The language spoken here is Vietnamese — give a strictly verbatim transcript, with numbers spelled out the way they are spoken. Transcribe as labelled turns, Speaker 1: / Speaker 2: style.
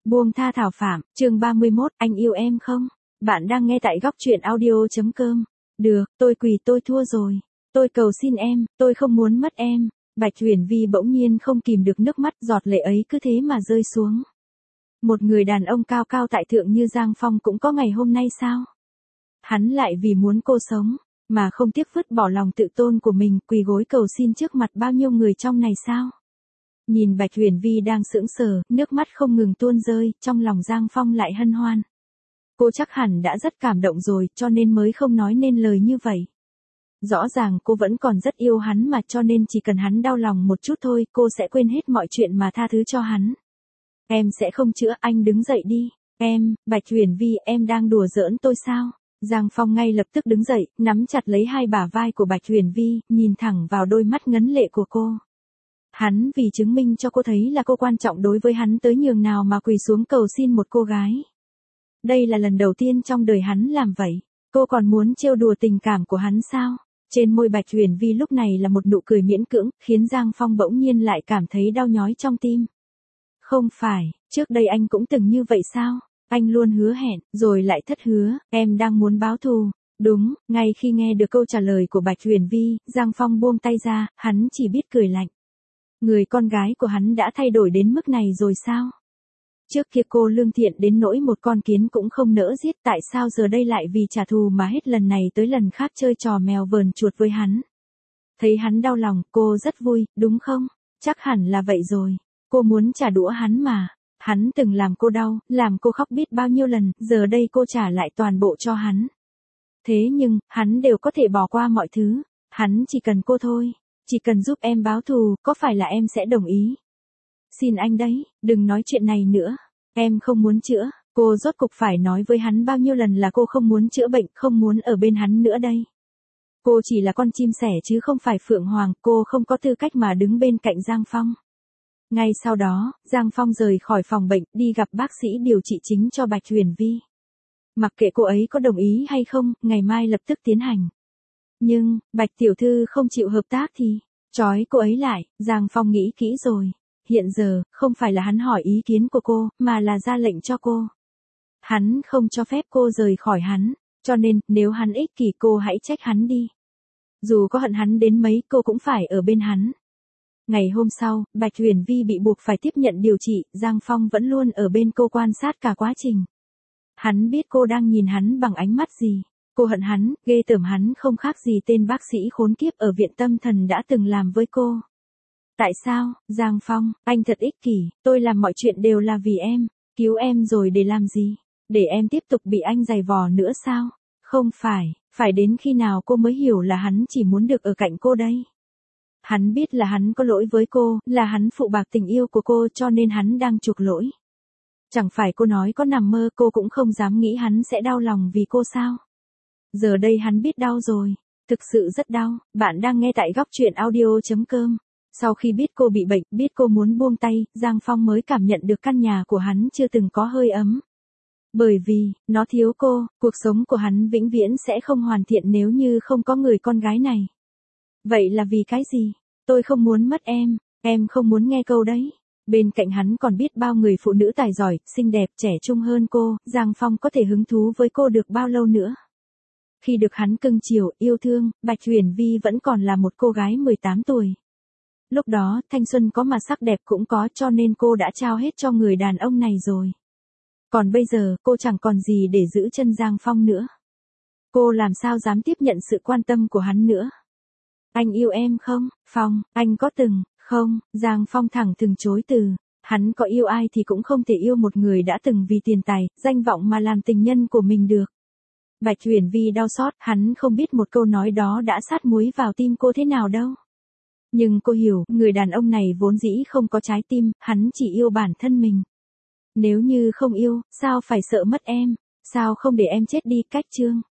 Speaker 1: Buông tha Thảo Phạm, chương ba mươi mốt, anh yêu em không? Bạn đang nghe tại góc truyện audio.com. Được, tôi quỳ tôi thua rồi. Tôi cầu xin em, tôi không muốn mất em. Bạch Huyền Vi bỗng nhiên không kìm được nước mắt, giọt lệ ấy cứ thế mà rơi xuống. Một người đàn ông cao cao tại thượng như Giang Phong cũng có ngày hôm nay sao? Hắn lại vì muốn cô sống, mà không tiếc vứt bỏ lòng tự tôn của mình, quỳ gối cầu xin trước mặt bao nhiêu người trong này sao? Nhìn Bạch Huyền Vi đang sững sờ, nước mắt không ngừng tuôn rơi, trong lòng Giang Phong lại hân hoan. Cô chắc hẳn đã rất cảm động rồi, cho nên mới không nói nên lời như vậy. Rõ ràng cô vẫn còn rất yêu hắn mà, cho nên chỉ cần hắn đau lòng một chút thôi, cô sẽ quên hết mọi chuyện mà tha thứ cho hắn. Em sẽ không chữa, anh đứng dậy đi. Em, Bạch Huyền Vi, em đang đùa giỡn tôi sao? Giang Phong ngay lập tức đứng dậy, nắm chặt lấy hai bả vai của Bạch Huyền Vi, nhìn thẳng vào đôi mắt ngấn lệ của cô. Hắn vì chứng minh cho cô thấy là cô quan trọng đối với hắn tới nhường nào mà quỳ xuống cầu xin một cô gái. Đây là lần đầu tiên trong đời hắn làm vậy. Cô còn muốn trêu đùa tình cảm của hắn sao? Trên môi Bạch Huyền Vi lúc này là một nụ cười miễn cưỡng, khiến Giang Phong bỗng nhiên lại cảm thấy đau nhói trong tim. Không phải, trước đây anh cũng từng như vậy sao? Anh luôn hứa hẹn, rồi lại thất hứa, em đang muốn báo thù. Đúng, ngay khi nghe được câu trả lời của Bạch Huyền Vi, Giang Phong buông tay ra, hắn chỉ biết cười lạnh. Người con gái của hắn đã thay đổi đến mức này rồi sao? Trước kia cô lương thiện đến nỗi một con kiến cũng không nỡ giết, tại sao giờ đây lại vì trả thù mà hết lần này tới lần khác chơi trò mèo vờn chuột với hắn? Thấy hắn đau lòng, cô rất vui, đúng không? Chắc hẳn là vậy rồi. Cô muốn trả đũa hắn mà. Hắn từng làm cô đau, làm cô khóc biết bao nhiêu lần, giờ đây cô trả lại toàn bộ cho hắn. Thế nhưng, hắn đều có thể bỏ qua mọi thứ. Hắn chỉ cần cô thôi. Chỉ cần giúp em báo thù, có phải là em sẽ đồng ý? Xin anh đấy, đừng nói chuyện này nữa. Em không muốn chữa. Cô rốt cục phải nói với hắn bao nhiêu lần là cô không muốn chữa bệnh, không muốn ở bên hắn nữa đây. Cô chỉ là con chim sẻ chứ không phải Phượng Hoàng, cô không có tư cách mà đứng bên cạnh Giang Phong. Ngay sau đó, Giang Phong rời khỏi phòng bệnh, đi gặp bác sĩ điều trị chính cho Bạch Huyền Vi. Mặc kệ cô ấy có đồng ý hay không, ngày mai lập tức tiến hành. Nhưng, Bạch tiểu thư không chịu hợp tác thì, trói cô ấy lại. Giang Phong nghĩ kỹ rồi. Hiện giờ, không phải là hắn hỏi ý kiến của cô, mà là ra lệnh cho cô. Hắn không cho phép cô rời khỏi hắn, cho nên, nếu hắn ích kỷ cô hãy trách hắn đi. Dù có hận hắn đến mấy, cô cũng phải ở bên hắn. Ngày hôm sau, Bạch Huyền Vi bị buộc phải tiếp nhận điều trị, Giang Phong vẫn luôn ở bên cô quan sát cả quá trình. Hắn biết cô đang nhìn hắn bằng ánh mắt gì. Cô hận hắn, ghê tởm hắn không khác gì tên bác sĩ khốn kiếp ở viện tâm thần đã từng làm với cô. Tại sao, Giang Phong, anh thật ích kỷ, tôi làm mọi chuyện đều là vì em, cứu em rồi để làm gì? Để em tiếp tục bị anh giày vò nữa sao? Không phải, phải đến khi nào cô mới hiểu là hắn chỉ muốn được ở cạnh cô đây? Hắn biết là hắn có lỗi với cô, là hắn phụ bạc tình yêu của cô cho nên hắn đang chuộc lỗi. Chẳng phải cô nói có nằm mơ cô cũng không dám nghĩ hắn sẽ đau lòng vì cô sao? Giờ đây hắn biết đau rồi, thực sự rất đau. Bạn đang nghe tại góc truyện audio.com. Sau khi biết cô bị bệnh, biết cô muốn buông tay, Giang Phong mới cảm nhận được căn nhà của hắn chưa từng có hơi ấm. Bởi vì, nó thiếu cô, cuộc sống của hắn vĩnh viễn sẽ không hoàn thiện nếu như không có người con gái này. Vậy là vì cái gì? Tôi không muốn mất em, em không muốn nghe câu đấy. Bên cạnh hắn còn biết bao người phụ nữ tài giỏi, xinh đẹp, trẻ trung hơn cô, Giang Phong có thể hứng thú với cô được bao lâu nữa? Khi được hắn cưng chiều, yêu thương, Bạch Huyền Vi vẫn còn là một cô gái mười tám tuổi. Lúc đó, thanh xuân có mà sắc đẹp cũng có cho nên cô đã trao hết cho người đàn ông này rồi. Còn bây giờ, cô chẳng còn gì để giữ chân Giang Phong nữa. Cô làm sao dám tiếp nhận sự quan tâm của hắn nữa? Anh yêu em không, Phong, anh có từng, không, Giang Phong thẳng thừng chối từ. Hắn có yêu ai thì cũng không thể yêu một người đã từng vì tiền tài, danh vọng mà làm tình nhân của mình được. Bạch Huyền Vi đau xót, hắn không biết một câu nói đó đã sát muối vào tim cô thế nào đâu. Nhưng cô hiểu, người đàn ông này vốn dĩ không có trái tim, hắn chỉ yêu bản thân mình. Nếu như không yêu, sao phải sợ mất em, sao không để em chết đi, cách chương.